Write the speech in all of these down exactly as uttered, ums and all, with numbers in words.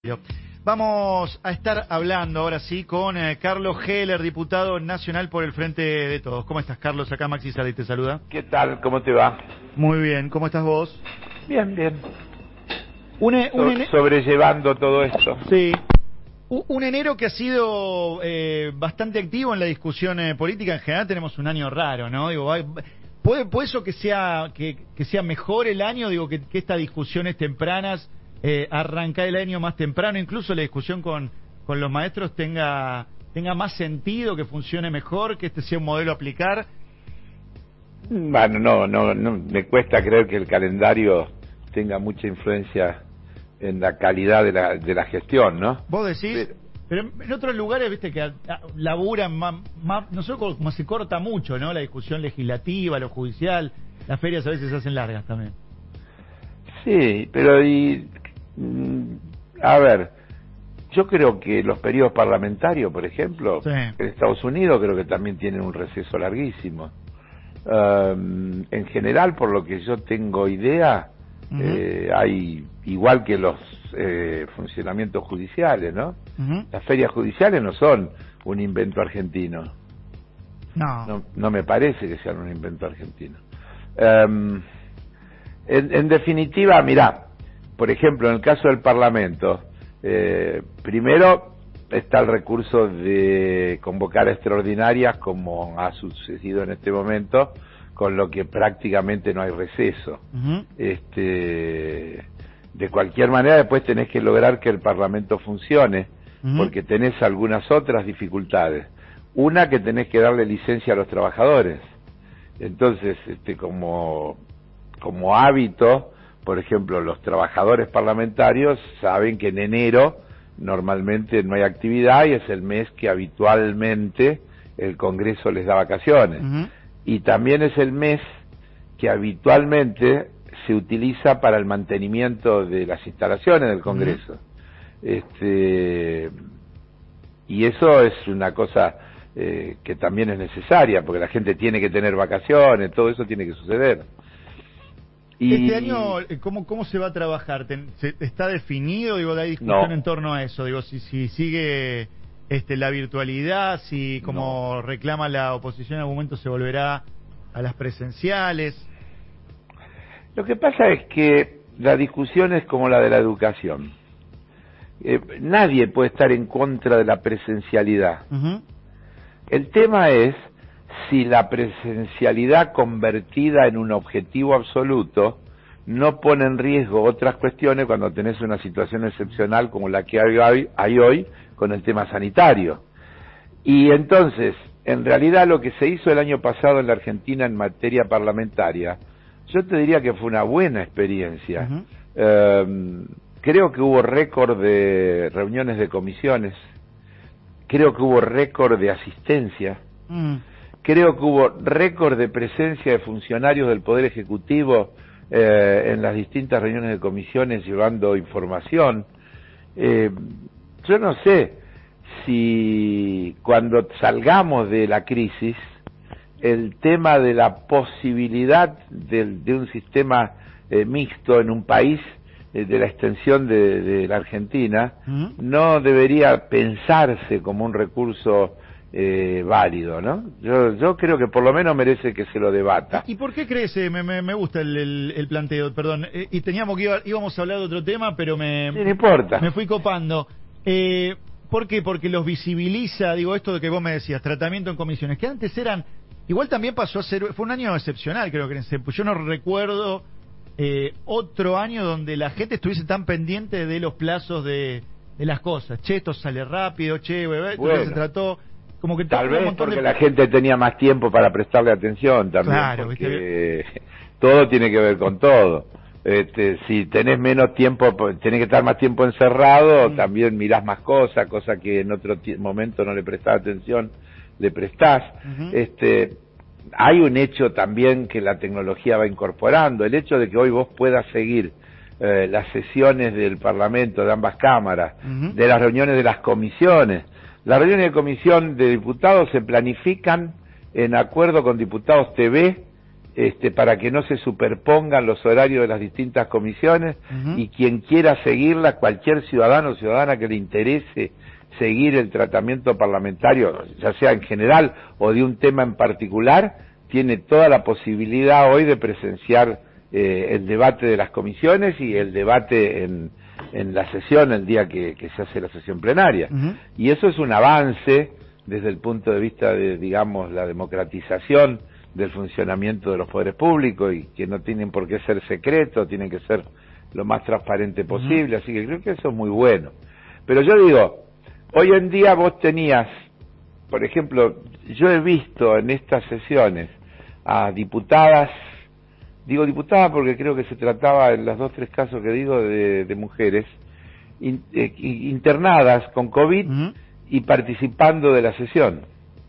Vamos a estar hablando ahora sí con eh, Carlos Heller, diputado nacional por el Frente de Todos. ¿Cómo estás, Carlos? Acá Maxi Sali te saluda. ¿Qué tal? ¿Cómo te va? Muy bien. ¿Cómo estás vos? Bien, bien. Un, un so ene... Sobrellevando todo esto. Sí. Un enero que ha sido eh, bastante activo en la discusión eh, política. En general tenemos un año raro, ¿no? Digo, hay... ¿Puede, puede eso que sea que, que sea mejor el año? Digo, que, que estas discusiones tempranas, eh, arrancar el año más temprano, incluso la discusión con, con los maestros tenga tenga más sentido, que funcione mejor, que este sea un modelo a aplicar. Bueno, no, no, no, me cuesta creer que el calendario tenga mucha influencia en la calidad de la, de la gestión, ¿no? ¿Vos decís? Pero... Pero en otros lugares, viste, que laburan más, más, no sé, como se corta mucho, ¿no? La discusión legislativa, lo judicial, las ferias a veces se hacen largas también. Sí, pero y, a ver, yo creo que los periodos parlamentarios, por ejemplo, sí. En Estados Unidos creo que también tienen un receso larguísimo. Um, en general, por lo que yo tengo idea, uh-huh. eh, hay, igual que los eh, funcionamientos judiciales, ¿no? Uh-huh. Las ferias judiciales no son un invento argentino. No. No, no me parece que sean un invento argentino. Um, en, en definitiva, mirá, por ejemplo, en el caso del Parlamento, eh, primero está el recurso de convocar a extraordinarias, como ha sucedido en este momento, con lo que prácticamente no hay receso. Uh-huh. Este, de cualquier manera, después tenés que lograr que el Parlamento funcione, uh-huh. porque tenés algunas otras dificultades. Una, que tenés que darle licencia a los trabajadores. Entonces, este, como, como hábito, por ejemplo, los trabajadores parlamentarios saben que en enero normalmente no hay actividad y es el mes que habitualmente el Congreso les da vacaciones. Uh-huh. Y también es el mes que habitualmente se utiliza para el mantenimiento de las instalaciones del Congreso. Uh-huh. Este, y eso es una cosa eh, que también es necesaria, porque la gente tiene que tener vacaciones, todo eso tiene que suceder. Y... Este año, ¿cómo, cómo se va a trabajar? ¿Está definido? Digo, ¿hay discusión no. en torno a eso? Digo, si, si sigue este, la virtualidad, si como no. reclama la oposición en algún momento se volverá a las presenciales. Lo que pasa es que la discusión es como la de la educación. Eh, nadie puede estar en contra de la presencialidad. Uh-huh. El tema es si la presencialidad convertida en un objetivo absoluto no pone en riesgo otras cuestiones cuando tenés una situación excepcional como la que hay hoy, hay hoy con el tema sanitario. Y entonces, en realidad lo que se hizo el año pasado en la Argentina en materia parlamentaria, yo te diría que fue una buena experiencia. Uh-huh. eh, creo que hubo récord de reuniones de comisiones, creo que hubo récord de asistencia, uh-huh. creo que hubo récord de presencia de funcionarios del Poder Ejecutivo eh, en las distintas reuniones de comisiones llevando información. Eh, yo no sé si cuando salgamos de la crisis, el tema de la posibilidad de, de un sistema eh, mixto en un país eh, de la extensión de, de la Argentina, uh-huh. no debería pensarse como un recurso Eh, válido, ¿no? Yo yo creo que por lo menos merece que se lo debata. ¿Y por qué crees? Eh, me, me, me gusta el, el, el planteo, perdón. Eh, y teníamos que iba, íbamos a hablar de otro tema, pero me, sí, no importa. me fui copando. Eh, ¿Por qué? Porque los visibiliza, digo, esto de que vos me decías, tratamiento en comisiones, que antes eran, igual también pasó a ser, fue un año excepcional, creo que yo no recuerdo eh, otro año donde la gente estuviese tan pendiente de los plazos de, de las cosas. Che, esto sale rápido, che, bebé, esto bueno. se trató... Como que tal vez porque de... la gente tenía más tiempo para prestarle atención también, claro, porque ¿viste? Todo tiene que ver con todo. Este, si tenés menos tiempo, tenés que estar más tiempo encerrado, mm. también mirás más cosas, cosas que en otro momento no le prestás atención, le prestás. Uh-huh. Este, hay un hecho también que la tecnología va incorporando, el hecho de que hoy vos puedas seguir eh, las sesiones del Parlamento, de ambas cámaras, uh-huh. de las reuniones de las comisiones. Las reuniones de comisión de diputados se planifican en acuerdo con Diputados T V este, para que no se superpongan los horarios de las distintas comisiones, uh-huh. y quien quiera seguirlas, cualquier ciudadano o ciudadana que le interese seguir el tratamiento parlamentario, ya sea en general o de un tema en particular, tiene toda la posibilidad hoy de presenciar eh, el debate de las comisiones y el debate en, en la sesión el día que, que se hace la sesión plenaria. Uh-huh. Y eso es un avance desde el punto de vista de, digamos, la democratización del funcionamiento de los poderes públicos, y que no tienen por qué ser secretos, tienen que ser lo más transparente posible, uh-huh. así que creo que eso es muy bueno. Pero yo digo, hoy en día vos tenías, por ejemplo, yo he visto en estas sesiones a diputadas, digo diputadas porque creo que se trataba en los dos tres casos que digo de, de mujeres, in, eh, internadas con COVID, uh-huh. y participando de la sesión.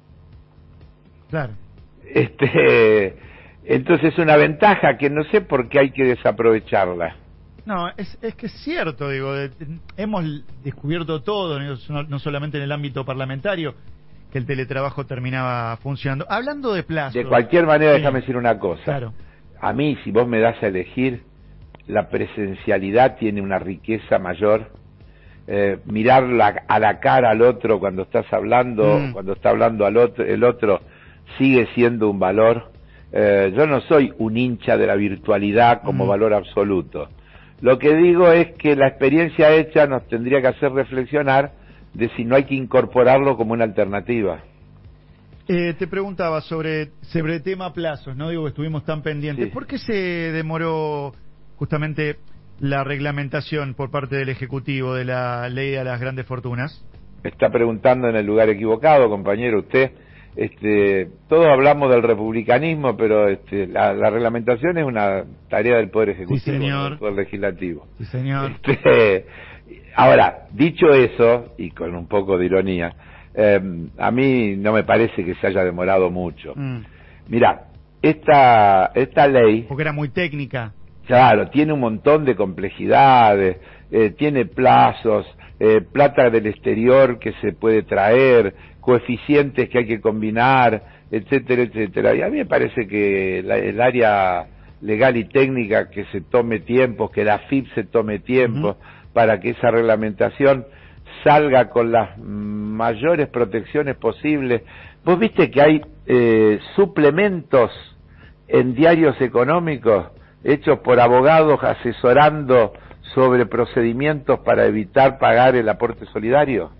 Claro. Este, entonces es una ventaja que no sé por qué hay que desaprovecharla. No, es, es que es cierto, digo, de, hemos descubierto todo, no, no solamente en el ámbito parlamentario, que el teletrabajo terminaba funcionando. Hablando de plazos... De cualquier manera, sí. déjame decir una cosa. Claro. A mí, si vos me das a elegir, la presencialidad tiene una riqueza mayor. Eh, mirar la, a la cara al otro cuando estás hablando, mm. cuando está hablando al otro, el otro sigue siendo un valor. Eh, yo no soy un hincha de la virtualidad como mm. valor absoluto. Lo que digo es que la experiencia hecha nos tendría que hacer reflexionar de si no hay que incorporarlo como una alternativa. Eh, te preguntaba sobre, sobre el tema plazos, ¿no? Digo que estuvimos tan pendientes. Sí. ¿Por qué se demoró justamente la reglamentación por parte del Ejecutivo de la ley de las grandes fortunas? Me está preguntando en el lugar equivocado, compañero, usted. Este, todos hablamos del republicanismo, pero este, la, la reglamentación es una tarea del Poder Ejecutivo, sí, señor. del Poder Legislativo. Sí, señor. Este, ahora, dicho eso, y con un poco de ironía, eh, a mí no me parece que se haya demorado mucho. Mm. Mirá, esta, esta ley... Porque era muy técnica. Claro, tiene un montón de complejidades, eh, tiene plazos, eh, plata del exterior que se puede traer, coeficientes que hay que combinar, etcétera, etcétera. Y a mí me parece que la, el área legal y técnica que se tome tiempo, que la A F I P se tome tiempo, uh-huh. para que esa reglamentación salga con las mayores protecciones posibles. Vos viste que hay eh, suplementos en diarios económicos hechos por abogados asesorando sobre procedimientos para evitar pagar el aporte solidario,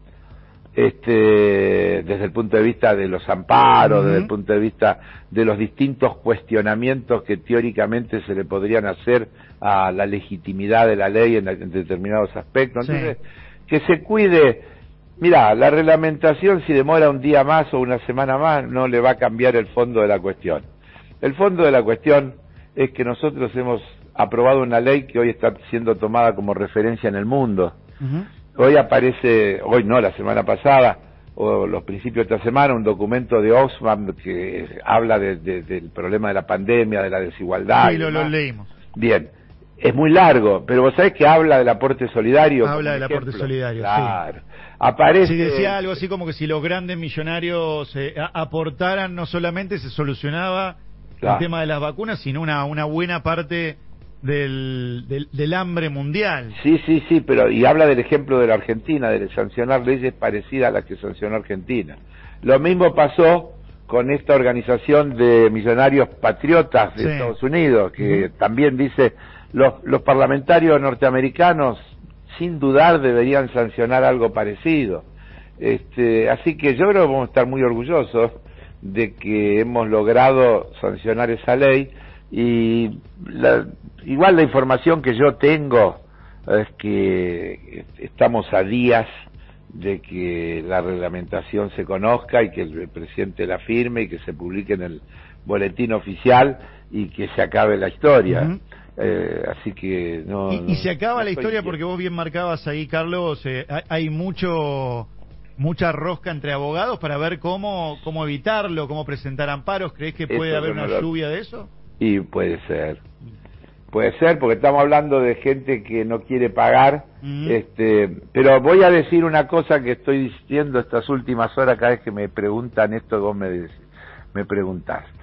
este, desde el punto de vista de los amparos, uh-huh. desde el punto de vista de los distintos cuestionamientos que teóricamente se le podrían hacer a la legitimidad de la ley en, en determinados aspectos. Entonces, sí. que se cuide. Mirá, la reglamentación, si demora un día más o una semana más, no le va a cambiar el fondo de la cuestión. El fondo de la cuestión es que nosotros hemos aprobado una ley que hoy está siendo tomada como referencia en el mundo. Uh-huh. Hoy aparece, hoy no, la semana pasada, o los principios de esta semana, un documento de Oxfam que habla de, de, del problema de la pandemia, de la desigualdad. Sí, lo, lo leímos. Bien, es muy largo, pero vos sabés que habla del aporte solidario. Habla del ejemplo. Aporte solidario, claro. Sí. Aparece... Sí, decía algo así como que si los grandes millonarios eh, aportaran, no solamente se solucionaba claro. el tema de las vacunas, sino una, una buena parte del, del, del hambre mundial. Sí, sí, sí, pero y habla del ejemplo de la Argentina, de sancionar leyes parecidas a las que sancionó Argentina. Lo mismo pasó con esta organización de millonarios patriotas de sí. Estados Unidos, que uh-huh. también dice, los, los parlamentarios norteamericanos, sin dudar, deberían sancionar algo parecido. Este, así que yo creo que vamos a estar muy orgullosos de que hemos logrado sancionar esa ley, y la, igual la información que yo tengo es que estamos a días de que la reglamentación se conozca y que el presidente la firme y que se publique en el boletín oficial y que se acabe la historia. Uh-huh. Eh, así que no, y, no, y se acaba no la historia porque vos bien marcabas ahí, Carlos, eh, hay mucho mucha rosca entre abogados para ver cómo cómo evitarlo, cómo presentar amparos. ¿Crees que puede eso haber una lo... lluvia de eso? Y puede ser, puede ser, porque estamos hablando de gente que no quiere pagar. Uh-huh. este pero voy a decir una cosa que estoy diciendo estas últimas horas cada vez que me preguntan esto, vos me, me preguntás.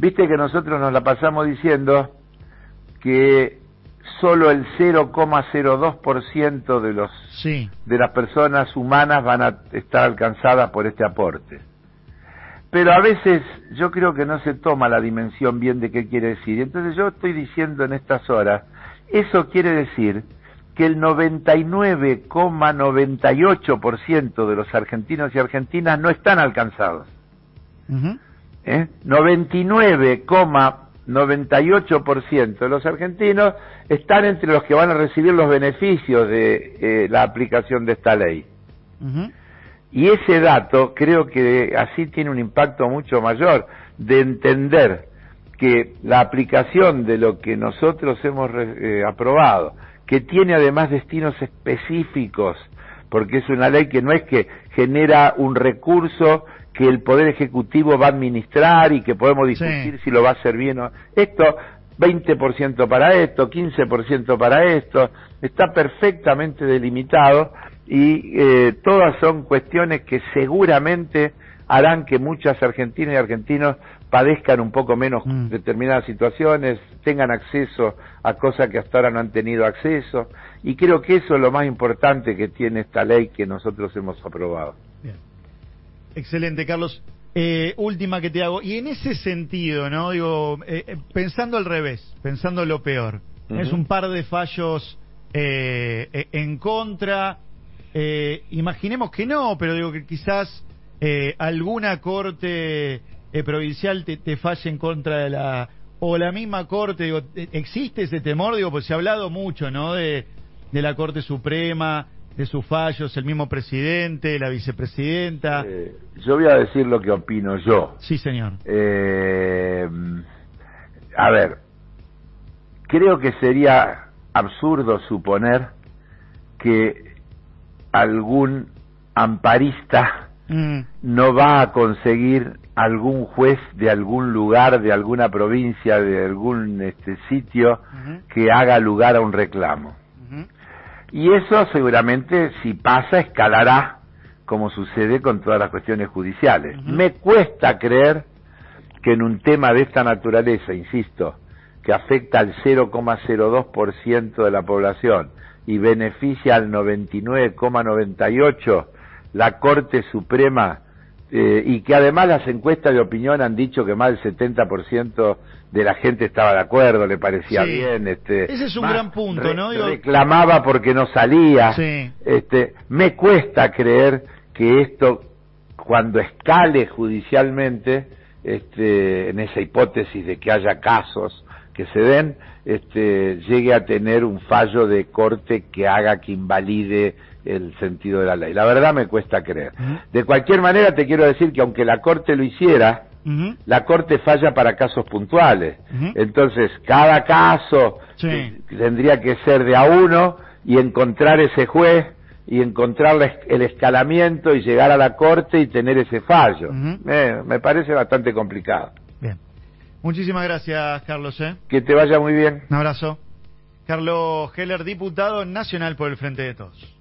Viste que nosotros nos la pasamos diciendo que solo el cero coma cero dos por ciento de los sí. de las personas humanas van a estar alcanzadas por este aporte. Pero a veces yo creo que no se toma la dimensión bien de qué quiere decir. Entonces yo estoy diciendo en estas horas, eso quiere decir que el noventa y nueve coma noventa y ocho por ciento de los argentinos y argentinas no están alcanzados. Uh-huh. ¿Eh? noventa y nueve coma noventa y ocho por ciento de los argentinos están entre los que van a recibir los beneficios de eh, la aplicación de esta ley. Uh-huh. Y ese dato creo que así tiene un impacto mucho mayor de entender que la aplicación de lo que nosotros hemos eh, aprobado, que tiene además destinos específicos, porque es una ley que no es que genera un recurso que el Poder Ejecutivo va a administrar y que podemos discutir sí. si lo va a hacer bien o no. Esto, veinte por ciento para esto, quince por ciento para esto, está perfectamente delimitado y eh, todas son cuestiones que seguramente harán que muchas argentinas y argentinos padezcan un poco menos mm. determinadas situaciones, tengan acceso a cosas que hasta ahora no han tenido acceso, y creo que eso es lo más importante que tiene esta ley que nosotros hemos aprobado. Bien. Excelente, Carlos. Eh, última que te hago, y en ese sentido, ¿no? Digo, eh, pensando al revés, pensando lo peor, uh-huh. es un par de fallos eh, en contra, eh, imaginemos que no, pero digo que quizás eh, alguna corte eh, provincial te, te falle en contra de la, o la misma corte, digo, existe ese temor, digo, pues se ha hablado mucho, ¿no? De, de la Corte Suprema, de sus fallos, el mismo presidente, la vicepresidenta. Eh, yo voy a decir lo que opino yo. Sí, señor. Eh, a ver, creo que sería absurdo suponer que algún amparista mm. no va a conseguir algún juez de algún lugar, de alguna provincia, de algún este sitio uh-huh. que haga lugar a un reclamo. Uh-huh. Y eso seguramente, si pasa, escalará, como sucede con todas las cuestiones judiciales. Uh-huh. Me cuesta creer que en un tema de esta naturaleza, insisto, que afecta al cero coma cero dos por ciento de la población y beneficia al noventa y nueve coma noventa y ocho por ciento, la Corte Suprema, eh, y que además las encuestas de opinión han dicho que más del setenta por ciento de la gente estaba de acuerdo, le parecía sí. bien. Este, Ese es un gran punto, re, ¿no? Digo... Reclamaba porque no salía. Sí. Este, me cuesta creer que esto, cuando escale judicialmente, este, en esa hipótesis de que haya casos que se den, este, llegue a tener un fallo de corte que haga que invalide el sentido de la ley. La verdad me cuesta creer. Uh-huh. De cualquier manera te quiero decir que aunque la Corte lo hiciera, uh-huh. la Corte falla para casos puntuales. Uh-huh. Entonces, cada caso sí. eh, tendría que ser de a uno y encontrar ese juez y encontrar la, el escalamiento y llegar a la Corte y tener ese fallo. Uh-huh. eh, me parece bastante complicado. Bien. Muchísimas gracias, Carlos. ¿eh? Que te vaya muy bien. Un abrazo. Carlos Heller, diputado nacional por el Frente de Todos.